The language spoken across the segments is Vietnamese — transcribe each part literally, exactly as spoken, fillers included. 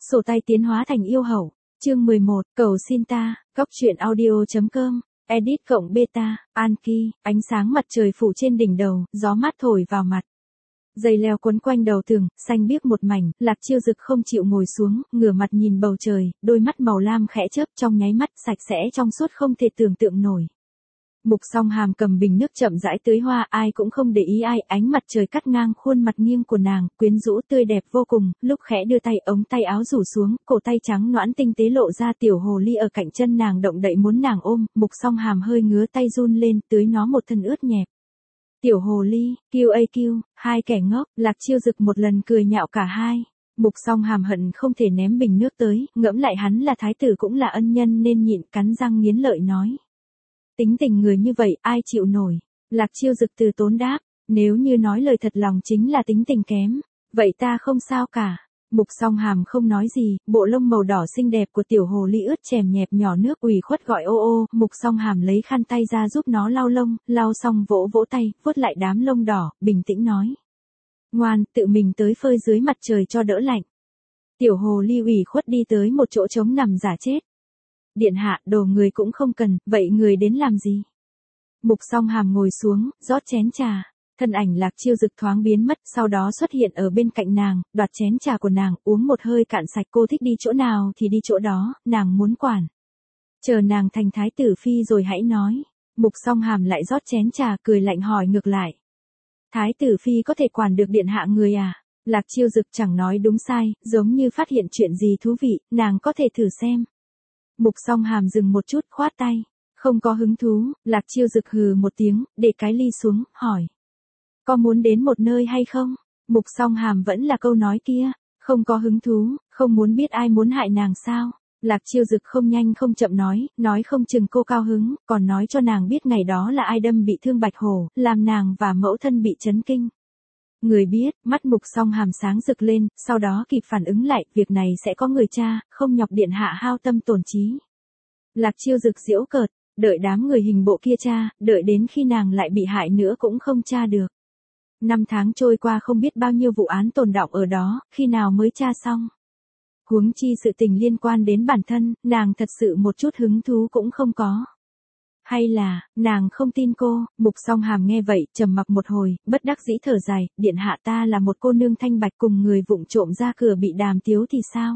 Sổ tay tiến hóa thành yêu hậu. Chương mười một, cầu xin ta, góc truyện audio.com, edit cộng beta, Anki, ánh sáng mặt trời phủ trên đỉnh đầu, gió mát thổi vào mặt. Dây leo quấn quanh đầu tường, xanh biếc một mảnh, Lạc Chiêu Dực không chịu ngồi xuống, ngửa mặt nhìn bầu trời, đôi mắt màu lam khẽ chớp trong nháy mắt sạch sẽ trong suốt không thể tưởng tượng nổi. Mục Song Hàm cầm bình nước chậm rãi tưới hoa, ai cũng không để ý ai, ánh mặt trời cắt ngang khuôn mặt nghiêng của nàng, quyến rũ tươi đẹp vô cùng, lúc khẽ đưa tay ống tay áo rủ xuống, cổ tay trắng nõn tinh tế lộ ra, tiểu hồ ly ở cạnh chân nàng động đậy muốn nàng ôm, Mục Song Hàm hơi ngứa tay run lên, tưới nó một thân ướt nhẹp. Tiểu hồ ly, kiu a kiu, hai kẻ ngốc, Lạc Chiêu Dực một lần cười nhạo cả hai. Mục Song Hàm hận không thể ném bình nước tới, ngẫm lại hắn là thái tử cũng là ân nhân nên nhịn, cắn răng nghiến lợi nói. Tính tình người như vậy, ai chịu nổi? Lạc Chiêu Dực từ tốn đáp, nếu như nói lời thật lòng chính là tính tình kém, vậy ta không sao cả. Mục Song Hàm không nói gì, bộ lông màu đỏ xinh đẹp của tiểu hồ ly ướt chèm nhẹp nhỏ nước ủy khuất gọi ô ô, Mục Song Hàm lấy khăn tay ra giúp nó lau lông, lau xong vỗ vỗ tay, vuốt lại đám lông đỏ, bình tĩnh nói. Ngoan, tự mình tới phơi dưới mặt trời cho đỡ lạnh. Tiểu hồ ly ủy khuất đi tới một chỗ trống nằm giả chết. Điện hạ, đồ người cũng không cần, vậy người đến làm gì? Mục Song Hàm ngồi xuống, rót chén trà. Thân ảnh Lạc Chiêu Dực thoáng biến mất, sau đó xuất hiện ở bên cạnh nàng, đoạt chén trà của nàng, uống một hơi cạn sạch, cô thích đi chỗ nào thì đi chỗ đó, nàng muốn quản. Chờ nàng thành thái tử phi rồi hãy nói. Mục Song Hàm lại rót chén trà, cười lạnh hỏi ngược lại. Thái tử phi có thể quản được điện hạ người à? Lạc Chiêu Dực chẳng nói đúng sai, giống như phát hiện chuyện gì thú vị, nàng có thể thử xem. Mục Song Hàm dừng một chút, khoát tay. Không có hứng thú, Lạc Chiêu Dực hừ một tiếng, để cái ly xuống, hỏi. Có muốn đến một nơi hay không? Mục Song Hàm vẫn là câu nói kia. Không có hứng thú, không muốn biết ai muốn hại nàng sao? Lạc Chiêu Dực không nhanh không chậm nói, nói không chừng cô cao hứng, còn nói cho nàng biết ngày đó là ai đâm bị thương Bạch Hổ, làm nàng và mẫu thân bị chấn kinh. Người biết, mắt Mục Song Hàm sáng rực lên, sau đó kịp phản ứng lại, việc này sẽ có người tra, không nhọc điện hạ hao tâm tổn trí. Lạc Chiêu Dực giễu cợt, đợi đám người hình bộ kia tra, đợi đến khi nàng lại bị hại nữa cũng không tra được. Năm tháng trôi qua không biết bao nhiêu vụ án tồn đọng ở đó, khi nào mới tra xong. Huống chi sự tình liên quan đến bản thân, nàng thật sự một chút hứng thú cũng không có. Hay là, nàng không tin cô? Mục Song Hàm nghe vậy, trầm mặc một hồi, bất đắc dĩ thở dài, điện hạ ta là một cô nương thanh bạch cùng người vụng trộm ra cửa bị đàm tiếu thì sao?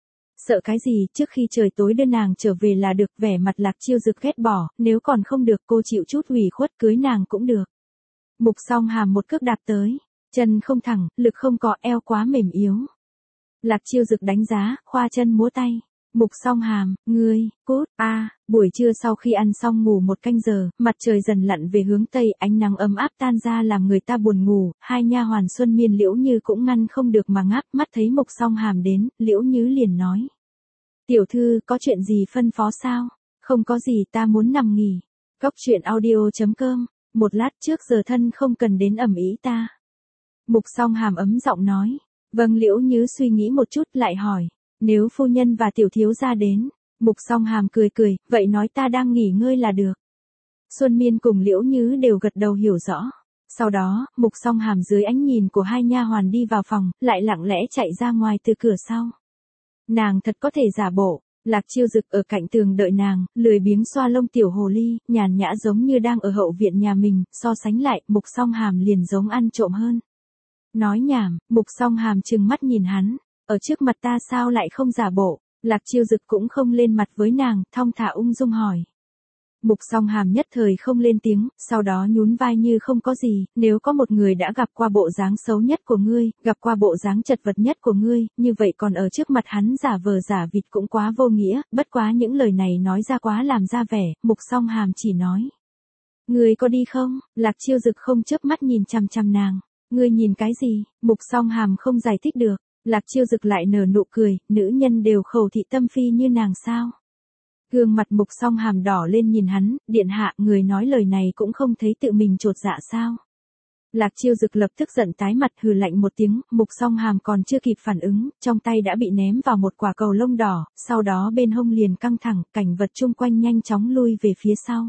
Sợ cái gì, trước khi trời tối đưa nàng trở về là được, vẻ mặt Lạc Chiêu Dực ghét bỏ, nếu còn không được cô chịu chút ủy khuất cưới nàng cũng được. Mục Song Hàm một cước đạp tới, chân không thẳng, lực không có, eo quá mềm yếu. Lạc Chiêu Dực đánh giá, khoa chân múa tay. Mục Song Hàm, ngươi, cút, a, à, buổi trưa sau khi ăn xong ngủ một canh giờ, mặt trời dần lặn về hướng tây, ánh nắng ấm áp tan ra làm người ta buồn ngủ, hai nha hoàn Xuân Miên Liễu Như cũng ngăn không được mà ngáp, mắt thấy Mục Song Hàm đến, Liễu Như liền nói. Tiểu thư, có chuyện gì phân phó sao? Không có gì, ta muốn nằm nghỉ. Góc truyện audio.com, một lát trước giờ thân không cần đến ầm ĩ ta. Mục Song Hàm ấm giọng nói. Vâng, Liễu Như suy nghĩ một chút lại hỏi. Nếu phu nhân và tiểu thiếu gia đến, Mục Song Hàm cười cười, vậy nói ta đang nghỉ ngơi là được. Xuân Miên cùng Liễu Như đều gật đầu hiểu rõ. Sau đó, Mục Song Hàm dưới ánh nhìn của hai nha hoàn đi vào phòng, lại lặng lẽ chạy ra ngoài từ cửa sau. Nàng thật có thể giả bộ. Lạc Chiêu Dực ở cạnh tường đợi nàng, lười biếng xoa lông tiểu hồ ly, nhàn nhã giống như đang ở hậu viện nhà mình, so sánh lại, Mục Song Hàm liền giống ăn trộm hơn. Nói nhảm, Mục Song Hàm trừng mắt nhìn hắn. Ở trước mặt ta sao lại không giả bộ? Lạc Chiêu Dực cũng không lên mặt với nàng, thong thả ung dung hỏi. Mục Song Hàm nhất thời không lên tiếng, sau đó nhún vai như không có gì, nếu có một người đã gặp qua bộ dáng xấu nhất của ngươi, gặp qua bộ dáng chật vật nhất của ngươi, như vậy còn ở trước mặt hắn giả vờ giả vịt cũng quá vô nghĩa, bất quá những lời này nói ra quá làm ra vẻ, Mục Song Hàm chỉ nói. Ngươi có đi không? Lạc Chiêu Dực không chớp mắt nhìn chằm chằm nàng. Ngươi nhìn cái gì? Mục Song Hàm không giải thích được. Lạc Chiêu Dực lại nở nụ cười, nữ nhân đều khẩu thị tâm phi như nàng sao? Gương mặt Mục Song Hàm đỏ lên nhìn hắn, điện hạ, người nói lời này cũng không thấy tự mình chột dạ sao? Lạc Chiêu Dực lập tức giận tái mặt, hừ lạnh một tiếng, Mục Song Hàm còn chưa kịp phản ứng, trong tay đã bị ném vào một quả cầu lông đỏ, sau đó bên hông liền căng thẳng, cảnh vật chung quanh nhanh chóng lui về phía sau.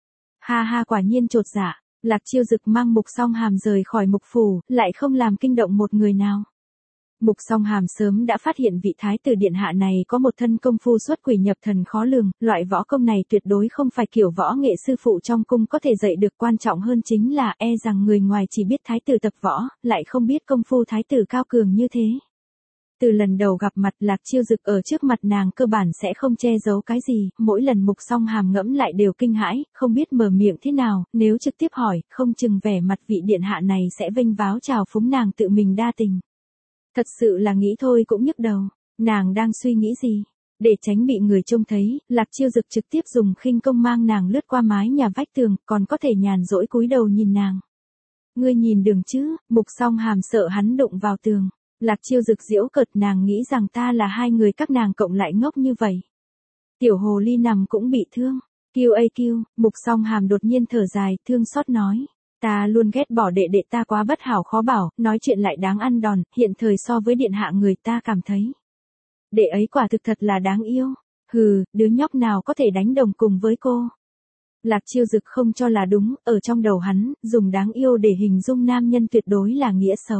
Ha ha, quả nhiên chột dạ. Lạc Chiêu Dực mang Mục Song Hàm rời khỏi Mục phủ, lại không làm kinh động một người nào. Mục Song Hàm sớm đã phát hiện vị thái tử điện hạ này có một thân công phu xuất quỷ nhập thần khó lường, loại võ công này tuyệt đối không phải kiểu võ nghệ sư phụ trong cung có thể dạy được, quan trọng hơn chính là e rằng người ngoài chỉ biết thái tử tập võ, lại không biết công phu thái tử cao cường như thế. Từ lần đầu gặp mặt Lạc Chiêu Dực ở trước mặt nàng cơ bản sẽ không che giấu cái gì, mỗi lần Mục Song Hàm ngẫm lại đều kinh hãi, không biết mở miệng thế nào, nếu trực tiếp hỏi, không chừng vẻ mặt vị điện hạ này sẽ vênh váo chào phúng nàng tự mình đa tình. Thật sự là nghĩ thôi cũng nhức đầu, nàng đang suy nghĩ gì? Để tránh bị người trông thấy, Lạc Chiêu Dực trực tiếp dùng khinh công mang nàng lướt qua mái nhà vách tường, còn có thể nhàn rỗi cúi đầu nhìn nàng. Ngươi nhìn đường chứ? Mục Song Hàm sợ hắn đụng vào tường. Lạc Chiêu Dực giễu cợt, nàng nghĩ rằng ta là hai người các nàng cộng lại ngốc như vậy. Tiểu hồ ly nằm cũng bị thương. Kiêu ây kiêu, Mục Song Hàm đột nhiên thở dài, thương xót nói. Ta luôn ghét bỏ đệ đệ ta quá bất hảo khó bảo, nói chuyện lại đáng ăn đòn, hiện thời so với điện hạ người ta cảm thấy. Đệ ấy quả thực thật là đáng yêu. Hừ, đứa nhóc nào có thể đánh đồng cùng với cô. Lạc Chiêu Dực không cho là đúng, ở trong đầu hắn, dùng đáng yêu để hình dung nam nhân tuyệt đối là nghĩa xấu.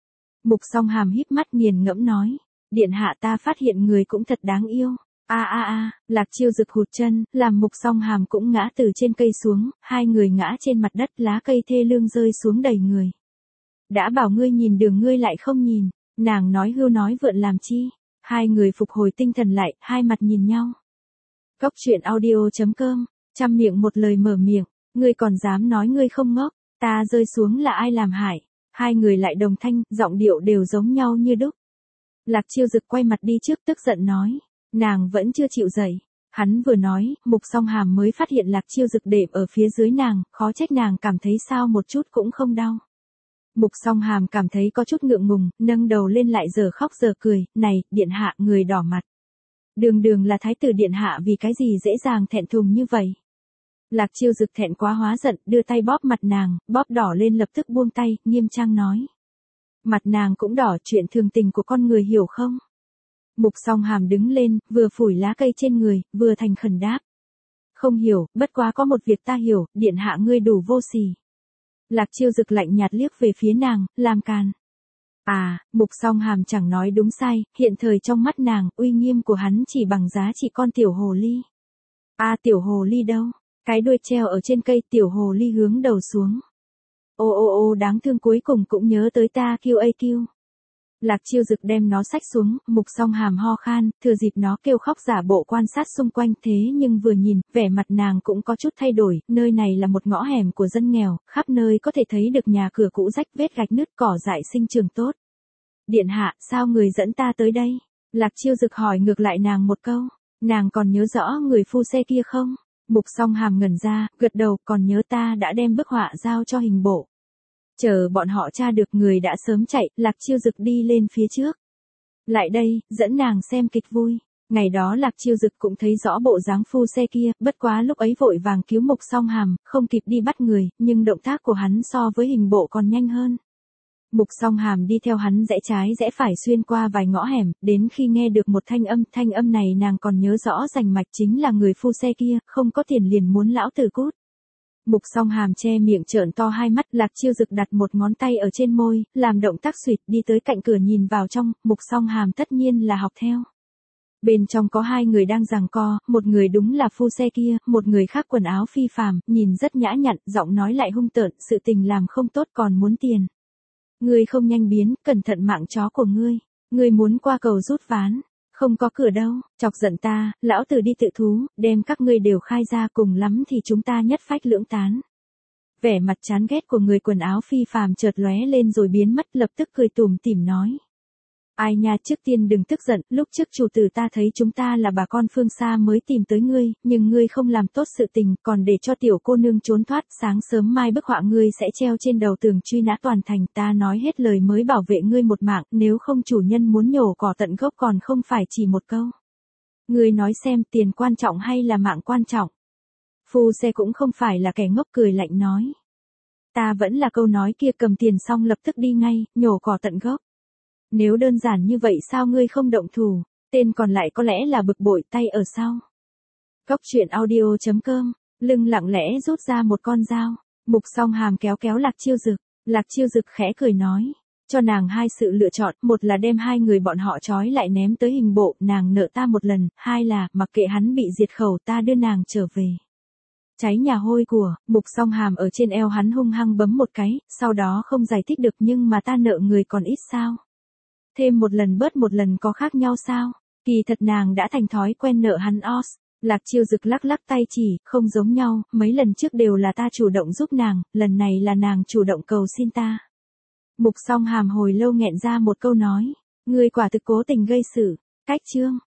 Mục Song Hàm híp mắt nghiền ngẫm nói, điện hạ ta phát hiện người cũng thật đáng yêu. A a a, Lạc Chiêu Dực hụt chân, làm Mục Song Hàm cũng ngã từ trên cây xuống, hai người ngã trên mặt đất, lá cây thê lương rơi xuống đầy người. Đã bảo ngươi nhìn đường ngươi lại không nhìn, nàng nói hưu nói vượn làm chi. Hai người phục hồi tinh thần lại, hai mặt nhìn nhau. Cốc truyện audio chấm com, trăm miệng một lời mở miệng, ngươi còn dám nói ngươi không ngốc, ta rơi xuống là ai làm hại. Hai người lại đồng thanh, giọng điệu đều giống nhau như đúc. Lạc Chiêu Dực quay mặt đi trước tức giận nói, nàng vẫn chưa chịu dậy. Hắn vừa nói, Mục Song Hàm mới phát hiện Lạc Chiêu Dực đệm ở phía dưới nàng, khó trách nàng cảm thấy sao một chút cũng không đau. Mục Song Hàm cảm thấy có chút ngượng ngùng, nâng đầu lên lại giờ khóc giờ cười, này, điện hạ, người đỏ mặt. Đường đường là thái tử điện hạ vì cái gì dễ dàng thẹn thùng như vậy. Lạc Chiêu Dực thẹn quá hóa giận, đưa tay bóp mặt nàng, bóp đỏ lên lập tức buông tay, nghiêm trang nói. Mặt nàng cũng đỏ, chuyện thường tình của con người hiểu không? Mục Song Hàm đứng lên, vừa phủi lá cây trên người, vừa thành khẩn đáp. Không hiểu, bất quá có một việc ta hiểu, điện hạ ngươi đủ vô sỉ. Lạc Chiêu Dực lạnh nhạt liếc về phía nàng, làm càn. À, Mục Song Hàm chẳng nói đúng sai, hiện thời trong mắt nàng, uy nghiêm của hắn chỉ bằng giá trị con tiểu hồ ly. À, tiểu hồ ly đâu? Cái đuôi treo ở trên cây, tiểu hồ ly hướng đầu xuống. Ô ô ô đáng thương, cuối cùng cũng nhớ tới ta kêu ây kêu. Lạc Chiêu Dực đem nó xách xuống, Mục Song Hàm ho khan, thừa dịp nó kêu khóc giả bộ quan sát xung quanh, thế nhưng vừa nhìn, vẻ mặt nàng cũng có chút thay đổi, nơi này là một ngõ hẻm của dân nghèo, khắp nơi có thể thấy được nhà cửa cũ rách vết gạch nứt, cỏ dại sinh trường tốt. Điện hạ, sao người dẫn ta tới đây? Lạc Chiêu Dực hỏi ngược lại nàng một câu, nàng còn nhớ rõ người phu xe kia không? Mục Song Hàm ngẩn ra, gật đầu, còn nhớ, ta đã đem bức họa giao cho hình bộ. Chờ bọn họ tra được người đã sớm chạy, Lạc Chiêu Dực đi lên phía trước. Lại đây, dẫn nàng xem kịch vui. Ngày đó Lạc Chiêu Dực cũng thấy rõ bộ dáng phu xe kia, bất quá lúc ấy vội vàng cứu Mục Song Hàm, không kịp đi bắt người, nhưng động tác của hắn so với hình bộ còn nhanh hơn. Mục Song Hàm đi theo hắn rẽ trái rẽ phải xuyên qua vài ngõ hẻm, đến khi nghe được một thanh âm, thanh âm này nàng còn nhớ rõ rành mạch, chính là người phu xe kia, không có tiền liền muốn lão tử cút. Mục Song Hàm che miệng trợn to hai mắt, Lạc Chiêu Dực đặt một ngón tay ở trên môi, làm động tác xuỵt, đi tới cạnh cửa nhìn vào trong, Mục Song Hàm tất nhiên là học theo. Bên trong có hai người đang giằng co, một người đúng là phu xe kia, một người khác quần áo phi phàm, nhìn rất nhã nhặn, giọng nói lại hung tợn, sự tình làm không tốt còn muốn tiền. Ngươi không nhanh biến, cẩn thận mạng chó của ngươi, ngươi muốn qua cầu rút ván. Không có cửa đâu, chọc giận ta, lão tử đi tự thú, đem các ngươi đều khai ra, cùng lắm thì chúng ta nhất phách lưỡng tán. Vẻ mặt chán ghét của người quần áo phi phàm chợt lóe lên rồi biến mất, lập tức cười tủm tỉm nói. Ai nha, trước tiên đừng tức giận, lúc trước chủ tử ta thấy chúng ta là bà con phương xa mới tìm tới ngươi, nhưng ngươi không làm tốt sự tình, còn để cho tiểu cô nương trốn thoát, sáng sớm mai bức họa ngươi sẽ treo trên đầu tường truy nã toàn thành, ta nói hết lời mới bảo vệ ngươi một mạng, nếu không chủ nhân muốn nhổ cỏ tận gốc còn không phải chỉ một câu. Ngươi nói xem, tiền quan trọng hay là mạng quan trọng? Phu xe cũng không phải là kẻ ngốc, cười lạnh nói. Ta vẫn là câu nói kia, cầm tiền xong lập tức đi ngay, nhổ cỏ tận gốc. Nếu đơn giản như vậy sao ngươi không động thủ, tên còn lại có lẽ là bực bội, tay ở sau. Cốc truyện audio chấm com, lưng lặng lẽ rút ra một con dao, Mục Song Hàm kéo kéo Lạc Chiêu Dực, Lạc Chiêu Dực khẽ cười nói, Cho nàng hai sự lựa chọn, một là đem hai người bọn họ trói lại ném tới hình bộ, nàng nợ ta một lần, hai là, mặc kệ hắn bị diệt khẩu ta đưa nàng trở về. Cháy nhà hôi của, Mục Song Hàm ở trên eo hắn hung hăng bấm một cái, sau đó không giải thích được nhưng mà ta nợ người còn ít sao? Thêm một lần bớt một lần có khác nhau sao? Kỳ thật nàng đã thành thói quen nợ hắn os. Lạc Chiêu Dực lắc lắc tay chỉ, không giống nhau, mấy lần trước đều là ta chủ động giúp nàng, lần này là nàng chủ động cầu xin ta. Mục Song Hàm hồi lâu nghẹn ra một câu nói, ngươi quả thực cố tình gây sự, cách chương.